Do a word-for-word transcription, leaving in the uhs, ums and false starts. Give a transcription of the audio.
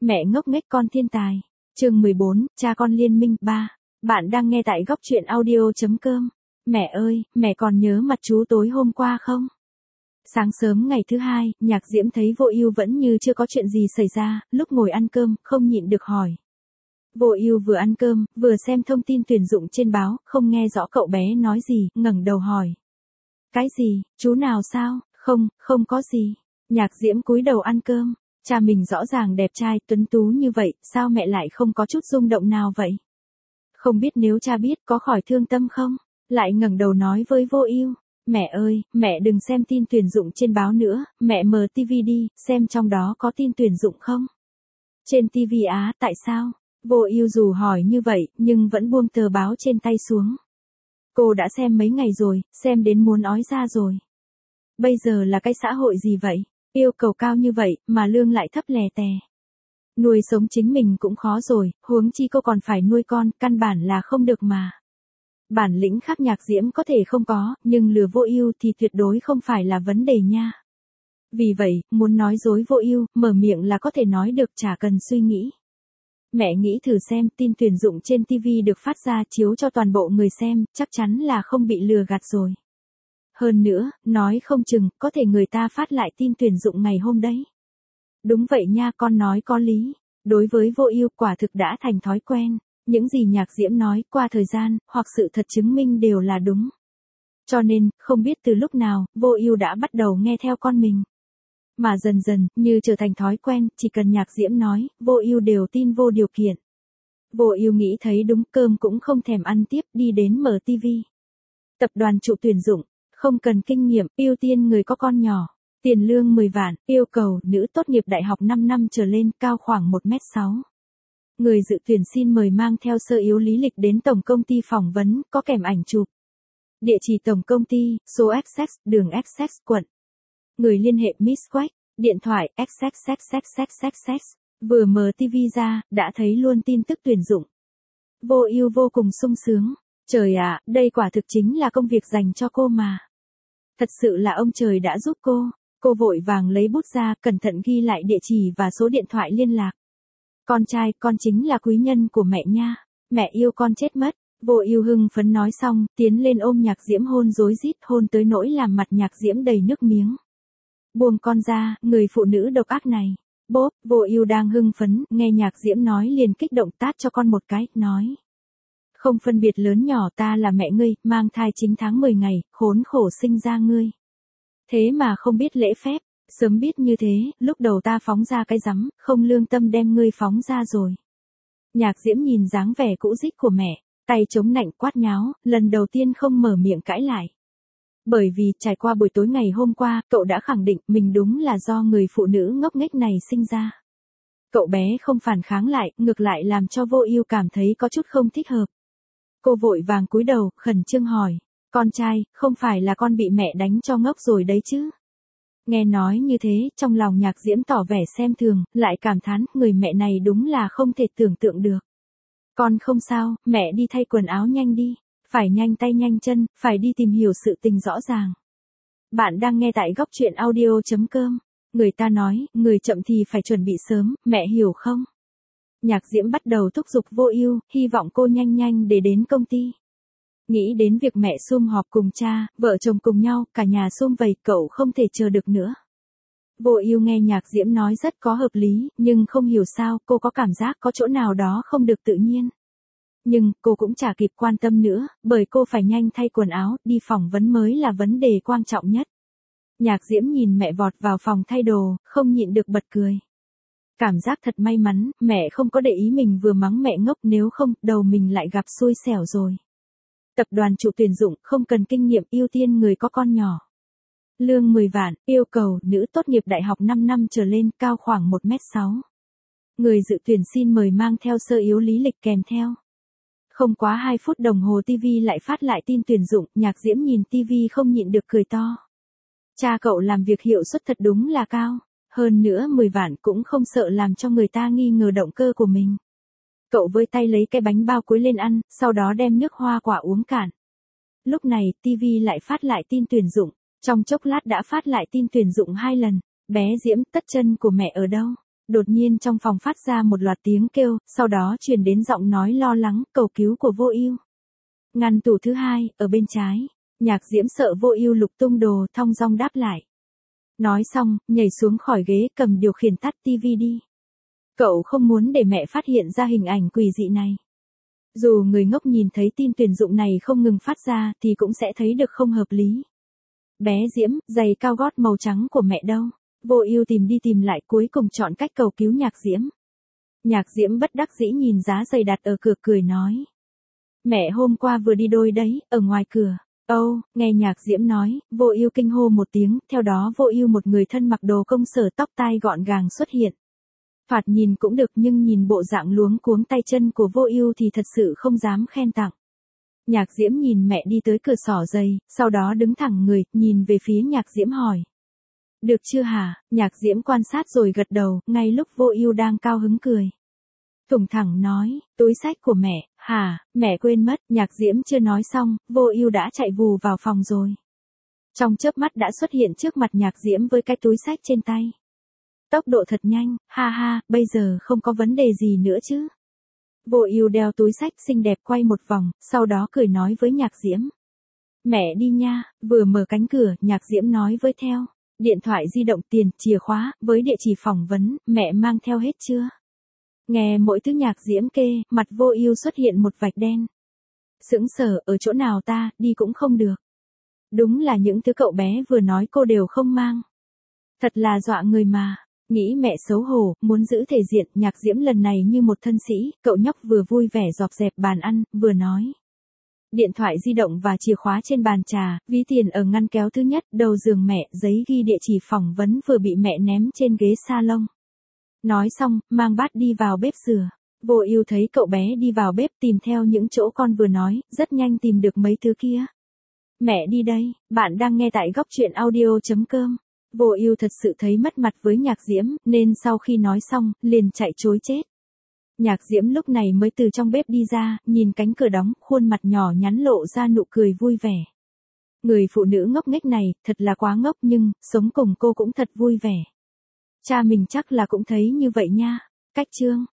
Mẹ ngốc nghếch con thiên tài. Chương mười bốn, cha con liên minh ba. Bạn đang nghe tại góc truyện audio.com. Mẹ ơi, mẹ còn nhớ mặt chú tối hôm qua không? Sáng sớm ngày thứ hai, Nhạc Diễm thấy Vô Ưu vẫn như chưa có chuyện gì xảy ra, lúc ngồi ăn cơm, không nhịn được hỏi. Vô Ưu vừa ăn cơm, vừa xem thông tin tuyển dụng trên báo, không nghe rõ cậu bé nói gì, ngẩng đầu hỏi. Cái gì, chú nào sao? Không, không có gì. Nhạc Diễm cúi đầu ăn cơm. Cha mình rõ ràng đẹp trai, tuấn tú như vậy, sao mẹ lại không có chút rung động nào vậy? Không biết nếu cha biết có khỏi thương tâm không? Lại ngẩng đầu nói với Vô Ưu, mẹ ơi, mẹ đừng xem tin tuyển dụng trên báo nữa, mẹ mở tivi đi, xem trong đó có tin tuyển dụng không? Trên tivi á, tại sao? Vô Ưu dù hỏi như vậy, nhưng vẫn buông tờ báo trên tay xuống. Cô đã xem mấy ngày rồi, xem đến muốn ói ra rồi. Bây giờ là cái xã hội gì vậy? Yêu cầu cao như vậy, mà lương lại thấp lè tè. Nuôi sống chính mình cũng khó rồi, huống chi cô còn phải nuôi con, căn bản là không được mà. Bản lĩnh khác Nhạc Diễm có thể không có, nhưng lừa Vô Ưu thì tuyệt đối không phải là vấn đề nha. Vì vậy, muốn nói dối Vô Ưu, mở miệng là có thể nói được, chả cần suy nghĩ. Mẹ nghĩ thử xem, tin tuyển dụng trên tivi được phát ra chiếu cho toàn bộ người xem, chắc chắn là không bị lừa gạt rồi. Hơn nữa, nói không chừng, có thể người ta phát lại tin tuyển dụng ngày hôm đấy. Đúng vậy nha, con nói có lý. Đối với Vô Ưu, quả thực đã thành thói quen. Những gì Nhạc Diễm nói, qua thời gian, hoặc sự thật chứng minh đều là đúng. Cho nên, không biết từ lúc nào, Vô Ưu đã bắt đầu nghe theo con mình. Mà dần dần, như trở thành thói quen, chỉ cần Nhạc Diễm nói, Vô Ưu đều tin vô điều kiện. Vô Ưu nghĩ thấy đúng, cơm cũng không thèm ăn tiếp, đi đến mở tivi. Tập đoàn Trụ tuyển dụng. Không cần kinh nghiệm, ưu tiên người có con nhỏ. Tiền lương mười vạn, yêu cầu nữ tốt nghiệp đại học năm năm trở lên, cao khoảng một mét sáu. Người dự tuyển xin mời mang theo sơ yếu lý lịch đến tổng công ty phỏng vấn, có kèm ảnh chụp. Địa chỉ tổng công ty, số Essex, đường Essex, quận. Người liên hệ Miss Quách, điện thoại xxxxxxx. Vừa mở tivi ra, đã thấy luôn tin tức tuyển dụng. Vô Ưu vô cùng sung sướng. Trời ạ, đây quả thực chính là công việc dành cho cô mà. Thật sự là ông trời đã giúp cô. Cô vội vàng lấy bút ra, cẩn thận ghi lại địa chỉ và số điện thoại liên lạc. Con trai, con chính là quý nhân của mẹ nha. Mẹ yêu con chết mất. Vô Ưu hưng phấn nói xong, tiến lên ôm Nhạc Diễm hôn rối rít, hôn tới nỗi làm mặt Nhạc Diễm đầy nước miếng. Buông con ra, người phụ nữ độc ác này. Bốp, Vô Ưu đang hưng phấn, nghe Nhạc Diễm nói liền kích động tát cho con một cái, nói. Không phân biệt lớn nhỏ, ta là mẹ ngươi, mang thai chín tháng mười ngày, khốn khổ sinh ra ngươi. Thế mà không biết lễ phép, sớm biết như thế, lúc đầu ta phóng ra cái rắm, không lương tâm đem ngươi phóng ra rồi. Nhạc Diễm nhìn dáng vẻ cũ rích của mẹ, tay chống nạnh quát nháo, lần đầu tiên không mở miệng cãi lại. Bởi vì, trải qua buổi tối ngày hôm qua, cậu đã khẳng định mình đúng là do người phụ nữ ngốc nghếch này sinh ra. Cậu bé không phản kháng lại, ngược lại làm cho Vô Ưu cảm thấy có chút không thích hợp. Cô vội vàng cúi đầu, khẩn trương hỏi, con trai, không phải là con bị mẹ đánh cho ngốc rồi đấy chứ? Nghe nói như thế, trong lòng Nhạc Diễm tỏ vẻ xem thường, lại cảm thán, người mẹ này đúng là không thể tưởng tượng được. Con không sao, mẹ đi thay quần áo nhanh đi, phải nhanh tay nhanh chân, phải đi tìm hiểu sự tình rõ ràng. Bạn đang nghe tại góc truyện audio.com. Người ta nói, người chậm thì phải chuẩn bị sớm, mẹ hiểu không? Nhạc Diễm bắt đầu thúc giục Vô Ưu, hy vọng cô nhanh nhanh để đến công ty. Nghĩ đến việc mẹ sum họp cùng cha, vợ chồng cùng nhau, cả nhà sum vầy, cậu không thể chờ được nữa. Vô Ưu nghe Nhạc Diễm nói rất có hợp lý, nhưng không hiểu sao, cô có cảm giác có chỗ nào đó không được tự nhiên. Nhưng, cô cũng chả kịp quan tâm nữa, bởi cô phải nhanh thay quần áo, đi phỏng vấn mới là vấn đề quan trọng nhất. Nhạc Diễm nhìn mẹ vọt vào phòng thay đồ, không nhịn được bật cười. Cảm giác thật may mắn, mẹ không có để ý mình vừa mắng mẹ ngốc, nếu không, đầu mình lại gặp xui xẻo rồi. Tập đoàn Trụ tuyển dụng, không cần kinh nghiệm, ưu tiên người có con nhỏ. Lương mười vạn, yêu cầu nữ tốt nghiệp đại học năm năm trở lên, cao khoảng một mét sáu. Người dự tuyển xin mời mang theo sơ yếu lý lịch kèm theo. Không quá hai phút đồng hồ tivi lại phát lại tin tuyển dụng, Nhạc Diễm nhìn tivi không nhịn được cười to. Cha cậu làm việc hiệu suất thật đúng là cao. Hơn nữa mười vạn cũng không sợ làm cho người ta nghi ngờ động cơ của mình. Cậu với tay lấy cái bánh bao cuối lên ăn, sau đó đem nước hoa quả uống cạn. Lúc này, tivi lại phát lại tin tuyển dụng. Trong chốc lát đã phát lại tin tuyển dụng hai lần. Bé Diễm, tất chân của mẹ ở đâu? đột nhiên trong phòng phát ra một loạt tiếng kêu, sau đó truyền đến giọng nói lo lắng, cầu cứu của Vô Ưu. Ngăn tủ thứ hai, ở bên trái. Nhạc Diễm sợ Vô Ưu lục tung đồ, thong dong đáp lại. Nói xong, nhảy xuống khỏi ghế, cầm điều khiển tắt tivi đi. Cậu không muốn để mẹ phát hiện ra hình ảnh quỷ dị này. Dù người ngốc nhìn thấy tin tuyển dụng này không ngừng phát ra thì cũng sẽ thấy được không hợp lý. Bé Diễm, giày cao gót màu trắng của mẹ đâu? Vô Ưu tìm đi tìm lại cuối cùng chọn cách cầu cứu Nhạc Diễm. Nhạc Diễm bất đắc dĩ nhìn giá giày đặt ở cửa cười nói. Mẹ hôm qua vừa đi đôi đấy, ở ngoài cửa. Âu, oh, nghe Nhạc Diễm nói, Vô Ưu kinh hô một tiếng, theo đó Vô Ưu một người thân mặc đồ công sở tóc tai gọn gàng xuất hiện. Thoạt nhìn cũng được nhưng nhìn bộ dạng luống cuống tay chân của Vô Ưu thì thật sự không dám khen tặng. Nhạc Diễm nhìn mẹ đi tới cửa xỏ giày, sau đó đứng thẳng người, nhìn về phía Nhạc Diễm hỏi. Được chưa hả? Nhạc Diễm quan sát rồi gật đầu, ngay lúc Vô Ưu đang cao hứng cười. Thủng thẳng nói, túi xách của mẹ, hả, mẹ quên mất, Nhạc Diễm chưa nói xong, Vô Ưu đã chạy vù vào phòng rồi. Trong chớp mắt đã xuất hiện trước mặt Nhạc Diễm với cái túi xách trên tay. Tốc độ thật nhanh, ha ha, bây giờ không có vấn đề gì nữa chứ. Vô Ưu đeo túi xách xinh đẹp quay một vòng, sau đó cười nói với Nhạc Diễm. Mẹ đi nha, vừa mở cánh cửa, Nhạc Diễm nói với theo. Điện thoại di động, tiền, chìa khóa, với địa chỉ phỏng vấn, mẹ mang theo hết chưa? Nghe mỗi thứ Nhạc Diễm kê, mặt Vô Ưu xuất hiện một vạch đen. Sững sờ, ở chỗ nào ta, đi cũng không được. Đúng là những thứ cậu bé vừa nói cô đều không mang. Thật là dọa người mà. Nghĩ mẹ xấu hổ, muốn giữ thể diện, Nhạc Diễm lần này như một thân sĩ, cậu nhóc vừa vui vẻ dọn dẹp bàn ăn, vừa nói. Điện thoại di động và chìa khóa trên bàn trà, ví tiền ở ngăn kéo thứ nhất, đầu giường mẹ, giấy ghi địa chỉ phỏng vấn vừa bị mẹ ném trên ghế salon. Nói xong, mang bát đi vào bếp rửa. Vô Ưu thấy cậu bé đi vào bếp tìm theo những chỗ con vừa nói, rất nhanh tìm được mấy thứ kia. Mẹ đi đây, bạn đang nghe tại góc truyện audio chấm com. Vô Ưu thật sự thấy mất mặt với Nhạc Diễm, nên sau khi nói xong, liền chạy trối chết. Nhạc Diễm lúc này mới từ trong bếp đi ra, nhìn cánh cửa đóng, khuôn mặt nhỏ nhắn lộ ra nụ cười vui vẻ. Người phụ nữ ngốc nghếch này, thật là quá ngốc nhưng, sống cùng cô cũng thật vui vẻ. Cha mình chắc là cũng thấy như vậy nha. Cách chương